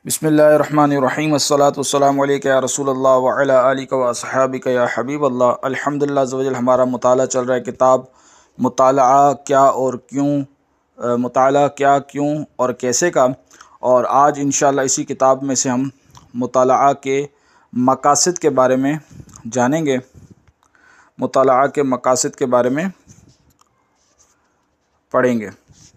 بسم اللہ الرحمن الرحیم والصلاة والسلام علیک یا رسول اللہ وعلی آلک و اصحابک یا حبیب اللہ۔ الحمدللہ عز و جل ہمارا مطالعہ چل رہا ہے کتاب مطالعہ کیا کیوں اور کیسے کا، اور آج انشاءاللہ اسی کتاب میں سے ہم مطالعہ کے مقاصد کے بارے میں جانیں گے۔ مطالعہ کے مقاصد کے بارے میں پڑھیں گے۔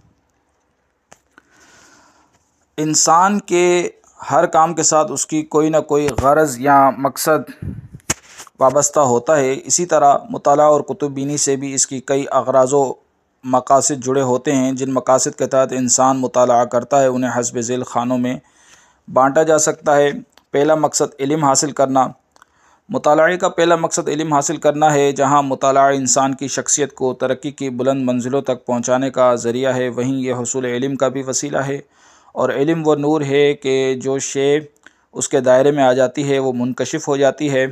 انسان کے ہر کام کے ساتھ اس کی کوئی نہ کوئی غرض یا مقصد وابستہ ہوتا ہے، اسی طرح مطالعہ اور کتب بینی سے بھی اس کی کئی اغراض و مقاصد جڑے ہوتے ہیں۔ جن مقاصد کے تحت انسان مطالعہ کرتا ہے انہیں حسب ذیل خانوں میں بانٹا جا سکتا ہے۔ پہلا مقصد علم حاصل کرنا۔ مطالعے کا پہلا مقصد علم حاصل کرنا ہے۔ جہاں مطالعہ انسان کی شخصیت کو ترقی کی بلند منزلوں تک پہنچانے کا ذریعہ ہے، وہیں یہ حصول علم کا بھی وسیلہ ہے، اور علم وہ نور ہے کہ جو شے اس کے دائرے میں آ جاتی ہے وہ منکشف ہو جاتی ہے۔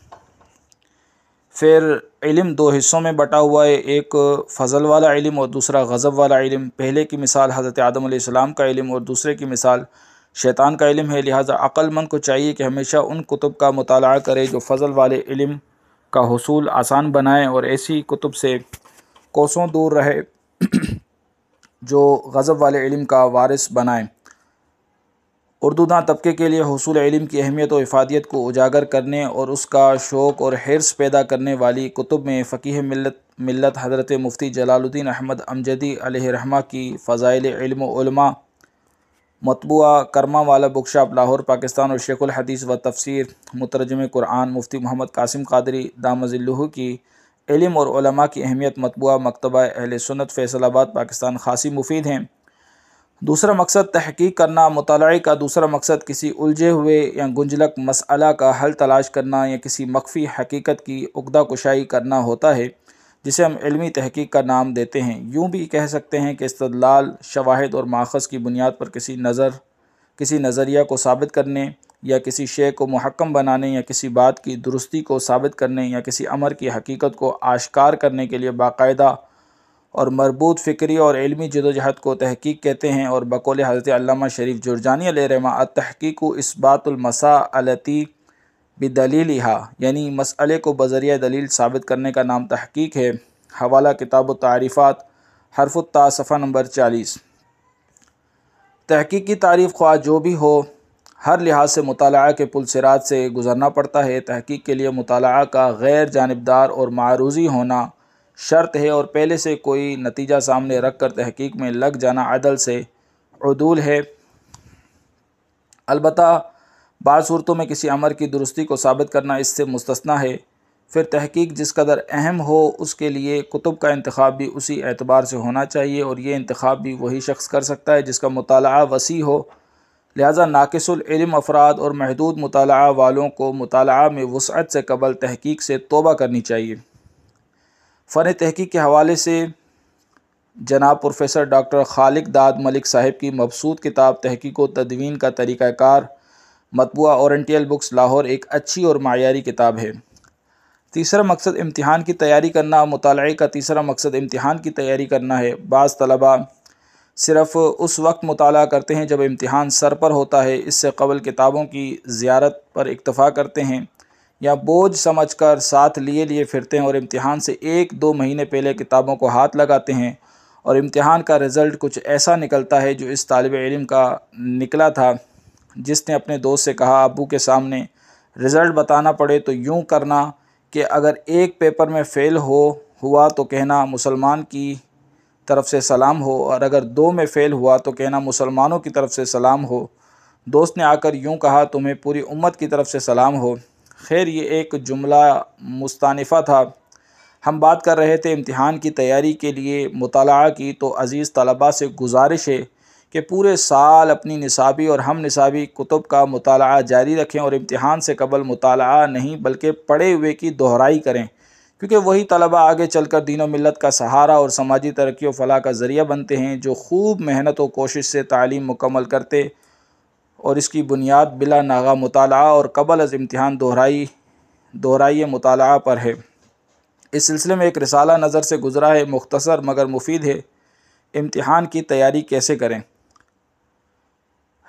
پھر علم دو حصوں میں بٹا ہوا ہے، ایک فضل والا علم اور دوسرا غضب والا علم۔ پہلے کی مثال حضرت آدم علیہ السلام کا علم اور دوسرے کی مثال شیطان کا علم ہے، لہٰذا عقل مند کو چاہیے کہ ہمیشہ ان کتب کا مطالعہ کرے جو فضل والے علم کا حصول آسان بنائیں، اور ایسی کتب سے کوسوں دور رہے جو غضب والے علم کا وارث بنائیں۔ اردو داں طبقے کے لیے حصول علم کی اہمیت و افادیت کو اجاگر کرنے اور اس کا شوق اور حرص پیدا کرنے والی کتب میں فقیہ ملت حضرت مفتی جلال الدین احمد امجدی علیہ رحمہ کی فضائل علم و علماء مطبوعہ کرما والا بک شاپ لاہور پاکستان، اور شیخ الحدیث و تفسیر مترجم قرآن مفتی محمد قاسم قادری دامہ ظلہ کی علم اور علماء کی اہمیت مطبوعہ مکتبہ اہل سنت فیصل آباد پاکستان خاصی مفید ہیں۔ دوسرا مقصد تحقیق کرنا۔ مطالعے کا دوسرا مقصد کسی الجھے ہوئے یا گنجلک مسئلہ کا حل تلاش کرنا یا کسی مخفی حقیقت کی عقدہ کشائی کرنا ہوتا ہے، جسے ہم علمی تحقیق کا نام دیتے ہیں۔ یوں بھی کہہ سکتے ہیں کہ استدلال شواہد اور ماخذ کی بنیاد پر کسی نظریہ کو ثابت کرنے یا کسی شے کو محکم بنانے یا کسی بات کی درستی کو ثابت کرنے یا کسی امر کی حقیقت کو آشکار کرنے کے لیے باقاعدہ اور مربوط فکری اور علمی جدوجہد کو تحقیق کہتے ہیں، اور بقول حضرت علامہ شریف جرجانی علیہ رحمہ التحقیق اثبات المسائلۃ بدلیلھا، یعنی مسئلے کو بذریعہ دلیل ثابت کرنے کا نام تحقیق ہے۔ حوالہ کتاب التعریفات حرف الطاء صفحہ نمبر 40۔ تحقیق کی تعریف خواہ جو بھی ہو، ہر لحاظ سے مطالعہ کے پل صراط سے گزرنا پڑتا ہے۔ تحقیق کے لیے مطالعہ کا غیر جانبدار اور معروضی ہونا شرط ہے، اور پہلے سے کوئی نتیجہ سامنے رکھ کر تحقیق میں لگ جانا عدل سے عدول ہے۔ البتہ بعض صورتوں میں کسی امر کی درستی کو ثابت کرنا اس سے مستثنیٰ ہے۔ پھر تحقیق جس قدر اہم ہو اس کے لیے کتب کا انتخاب بھی اسی اعتبار سے ہونا چاہیے، اور یہ انتخاب بھی وہی شخص کر سکتا ہے جس کا مطالعہ وسیع ہو۔ لہٰذا ناقص العلم افراد اور محدود مطالعہ والوں کو مطالعہ میں وسعت سے قبل تحقیق سے توبہ کرنی چاہیے۔ فن تحقیق کے حوالے سے جناب پروفیسر ڈاکٹر خالق داد ملک صاحب کی مبسوط کتاب تحقیق و تدوین کا طریقہ کار مطبوعہ اورینٹل بکس لاہور ایک اچھی اور معیاری کتاب ہے۔ تیسرا مقصد امتحان کی تیاری کرنا۔ مطالعے کا تیسرا مقصد امتحان کی تیاری کرنا ہے۔ بعض طلباء صرف اس وقت مطالعہ کرتے ہیں جب امتحان سر پر ہوتا ہے، اس سے قبل کتابوں کی زیارت پر اکتفا کرتے ہیں یا بوجھ سمجھ کر ساتھ لیے پھرتے ہیں، اور امتحان سے 1-2 مہینے پہلے کتابوں کو ہاتھ لگاتے ہیں، اور امتحان کا رزلٹ کچھ ایسا نکلتا ہے جو اس طالب علم کا نکلا تھا جس نے اپنے دوست سے کہا ابو کے سامنے رزلٹ بتانا پڑے تو یوں کرنا کہ اگر ایک پیپر میں فیل ہوا تو کہنا مسلمان کی طرف سے سلام ہو، اور اگر 2 میں فیل ہوا تو کہنا مسلمانوں کی طرف سے سلام ہو۔ دوست نے آ کر یوں کہا تمہیں پوری امت کی طرف سے سلام ہو۔ خیر یہ ایک جملہ مستانفہ تھا۔ ہم بات کر رہے تھے امتحان کی تیاری کے لیے مطالعہ کی، تو عزیز طلباء سے گزارش ہے کہ پورے سال اپنی نصابی اور ہم نصابی کتب کا مطالعہ جاری رکھیں، اور امتحان سے قبل مطالعہ نہیں بلکہ پڑھے ہوئے کی دہرائی کریں، کیونکہ وہی طلباء آگے چل کر دین و ملت کا سہارا اور سماجی ترقی و فلاح کا ذریعہ بنتے ہیں، جو خوب محنت و کوشش سے تعلیم مکمل کرتے اور اس کی بنیاد بلا ناغہ مطالعہ اور قبل از امتحان دہرائی مطالعہ پر ہے۔ اس سلسلے میں ایک رسالہ نظر سے گزرا ہے، مختصر مگر مفید ہے۔ امتحان کی تیاری کیسے کریں؟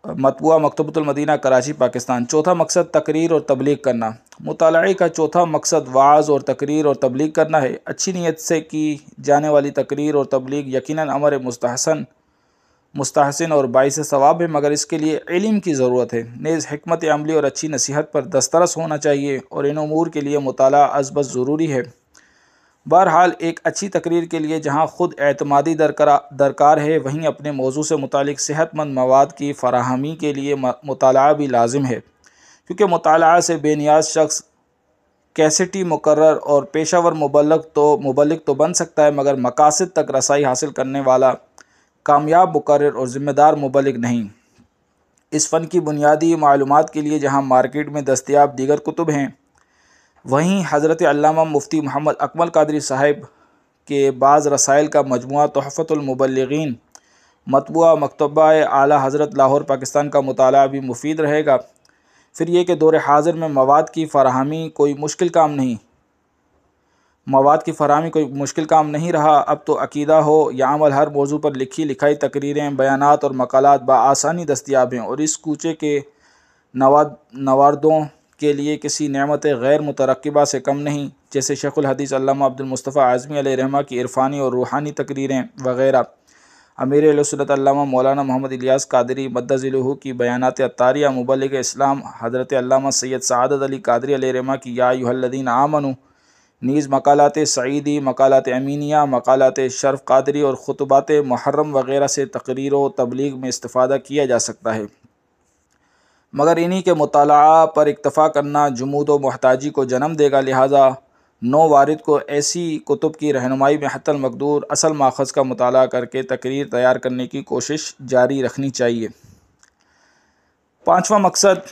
مطبوعہ مکتبۃ المدینہ کراچی پاکستان۔ چوتھا مقصد تقریر اور تبلیغ کرنا۔ مطالعے کا چوتھا مقصد وعظ اور تقریر اور تبلیغ کرنا ہے۔ اچھی نیت سے کی جانے والی تقریر اور تبلیغ یقیناً امر مستحسن اور باعث ثواب ہے، مگر اس کے لیے علم کی ضرورت ہے، نیز حکمت عملی اور اچھی نصیحت پر دسترس ہونا چاہیے، اور ان امور کے لیے مطالعہ از بس ضروری ہے۔ بہرحال ایک اچھی تقریر کے لیے جہاں خود اعتمادی درکار ہے، وہیں اپنے موضوع سے متعلق صحت مند مواد کی فراہمی کے لیے مطالعہ بھی لازم ہے، کیونکہ مطالعہ سے بے نیاز شخص کیسٹی مقرر اور پیشہ ور مبلغ تو بن سکتا ہے، مگر مقاصد تک رسائی حاصل کرنے والا کامیاب مقرر اور ذمہ دار مبلغ نہیں۔ اس فن کی بنیادی معلومات کے لیے جہاں مارکیٹ میں دستیاب دیگر کتب ہیں، وہیں حضرت علامہ مفتی محمد اکمل قادری صاحب کے بعض رسائل کا مجموعہ تحفۃ المبلغین مطبوعہ مکتبہ اعلیٰ حضرت لاہور پاکستان کا مطالعہ بھی مفید رہے گا۔ پھر یہ کہ دور حاضر میں مواد کی فراہمی کوئی مشکل کام نہیں رہا۔ اب تو عقیدہ ہو یا عمل، ہر موضوع پر لکھی لکھائی تقریریں، بیانات اور مقالات بآسانی دستیاب ہیں، اور اس کوچے کے نواردوں کے لیے کسی نعمت غیر مترقبہ سے کم نہیں، جیسے شیخ الحدیث علامہ عبد المصطفیٰ اعظمی علیہ رحمہ کی عرفانی اور روحانی تقریریں وغیرہ، امیر اہل سنت علامہ مولانا محمد الیاس قادری مدد ذیلہ کی بیانات عطاریہ، مبلغ اسلام حضرت علامہ سید سعادت علی قادری علیہ رحمہ کی یا ایھا الذین آمنوا، نیز مقالات سعیدی، مقالات امینیہ، مقالات شرف قادری اور خطبات محرم وغیرہ سے تقریر و تبلیغ میں استفادہ کیا جا سکتا ہے، مگر انہی کے مطالعہ پر اکتفا کرنا جمود و محتاجی کو جنم دے گا، لہٰذا نو وارد کو ایسی کتب کی رہنمائی میں حتی المقدور اصل ماخذ کا مطالعہ کر کے تقریر تیار کرنے کی کوشش جاری رکھنی چاہیے۔ پانچواں مقصد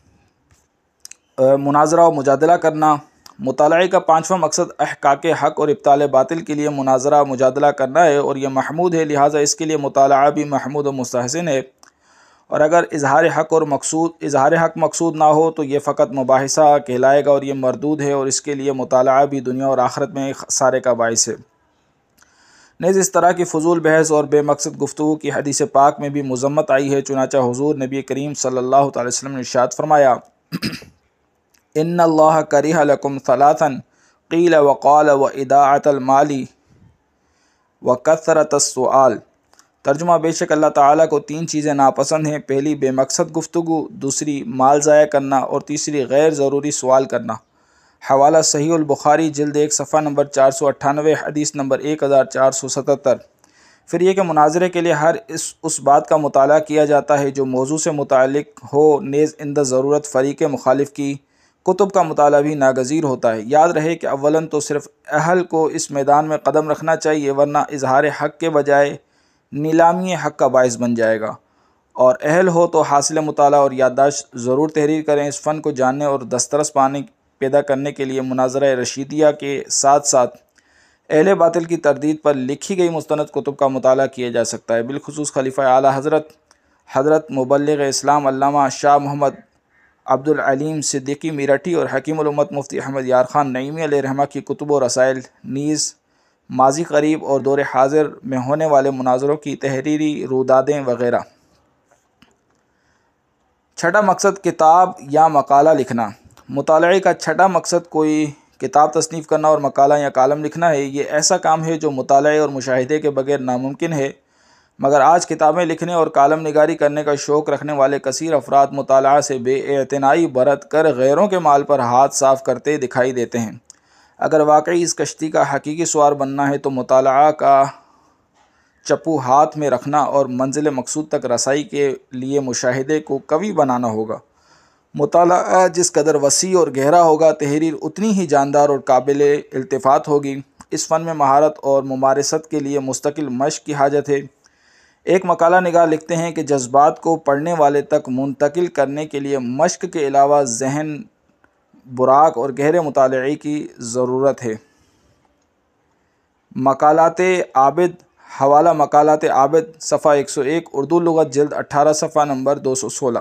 مناظرہ و مجادلہ کرنا۔ مطالعے کا پانچواں مقصد احقاق حق اور ابطال باطل کے لیے مناظرہ مجادلہ کرنا ہے، اور یہ محمود ہے، لہٰذا اس کے لیے مطالعہ بھی محمود و مستحسن ہے، اور اگر اظہار حق مقصود نہ ہو تو یہ فقط مباحثہ کہلائے گا، اور یہ مردود ہے، اور اس کے لیے مطالعہ بھی دنیا اور آخرت میں خسارے کا باعث ہے۔ نیز اس طرح کی فضول بحث اور بے مقصد گفتگو کی حدیث پاک میں بھی مذمت آئی ہے، چنانچہ حضور نبی کریم صلی اللہ تعالی وسلم نے ارشاد فرمایا، ان اللہ کرہ لکم ثلاثا قیل وقال واضاعۃ المال وکثرۃ السؤال۔ ترجمہ: بے شک اللہ تعالیٰ کو تین چیزیں ناپسند ہیں، پہلی بے مقصد گفتگو، دوسری مال ضائع کرنا، اور تیسری غیر ضروری سوال کرنا۔ حوالہ صحیح البخاری جلد 1 صفحہ نمبر 498، حدیث نمبر 1477۔ پھر یہ کہ مناظرے کے لیے اس بات کا مطالعہ کیا جاتا ہے جو موضوع سے متعلق ہو، نیز عند ضرورت فریق مخالف کی کتب کا مطالعہ بھی ناگزیر ہوتا ہے۔ یاد رہے کہ اولاً تو صرف اہل کو اس میدان میں قدم رکھنا چاہیے، ورنہ اظہار حق کے بجائے نیلامی حق کا باعث بن جائے گا، اور اہل ہو تو حاصل مطالعہ اور یادداشت ضرور تحریر کریں۔ اس فن کو جاننے اور دسترس پیدا کرنے کے لیے مناظرہ رشیدیہ کے ساتھ ساتھ اہل باطل کی تردید پر لکھی گئی مستند کتب کا مطالعہ کیا جا سکتا ہے، بالخصوص خلیفہ اعلیٰ حضرت مبلغ اسلام علامہ شاہ محمد عبد العلیم صدیقی میرٹھی اور حکیم الامت مفتی احمد یار خان نعیمی علیہ رحمہ کی کتب و رسائل، نیز ماضی قریب اور دور حاضر میں ہونے والے مناظروں کی تحریری رودادیں وغیرہ۔ چھٹا مقصد کتاب یا مقالہ لکھنا۔ مطالعے کا چھٹا مقصد کوئی کتاب تصنیف کرنا اور مقالہ یا کالم لکھنا ہے۔ یہ ایسا کام ہے جو مطالعے اور مشاہدے کے بغیر ناممکن ہے، مگر آج کتابیں لکھنے اور کالم نگاری کرنے کا شوق رکھنے والے کثیر افراد مطالعہ سے بے اعتنائی برت کر غیروں کے مال پر ہاتھ صاف کرتے دکھائی دیتے ہیں۔ اگر واقعی اس کشتی کا حقیقی سوار بننا ہے تو مطالعہ کا چپو ہاتھ میں رکھنا اور منزل مقصود تک رسائی کے لیے مشاہدے کو قوی بنانا ہوگا۔ مطالعہ جس قدر وسیع اور گہرا ہوگا، تحریر اتنی ہی جاندار اور قابل التفات ہوگی۔ اس فن میں مہارت اور ممارست کے لیے مستقل مشق کی حاجت ہے۔ ایک مقالہ نگار لکھتے ہیں کہ جذبات کو پڑھنے والے تک منتقل کرنے کے لیے مشق کے علاوہ ذہن براق اور گہرے مطالعے کی ضرورت ہے۔ مقالات عابد، حوالہ مقالات عابد صفحہ 101، اردو لغت جلد 18 صفحہ نمبر 216۔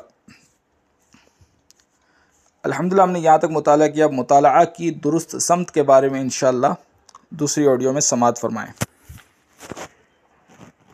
الحمدللہ ہم نے یہاں تک مطالعہ کیا۔ اب مطالعہ کی درست سمت کے بارے میں انشاءاللہ دوسری آڈیو میں سماعت فرمائیں۔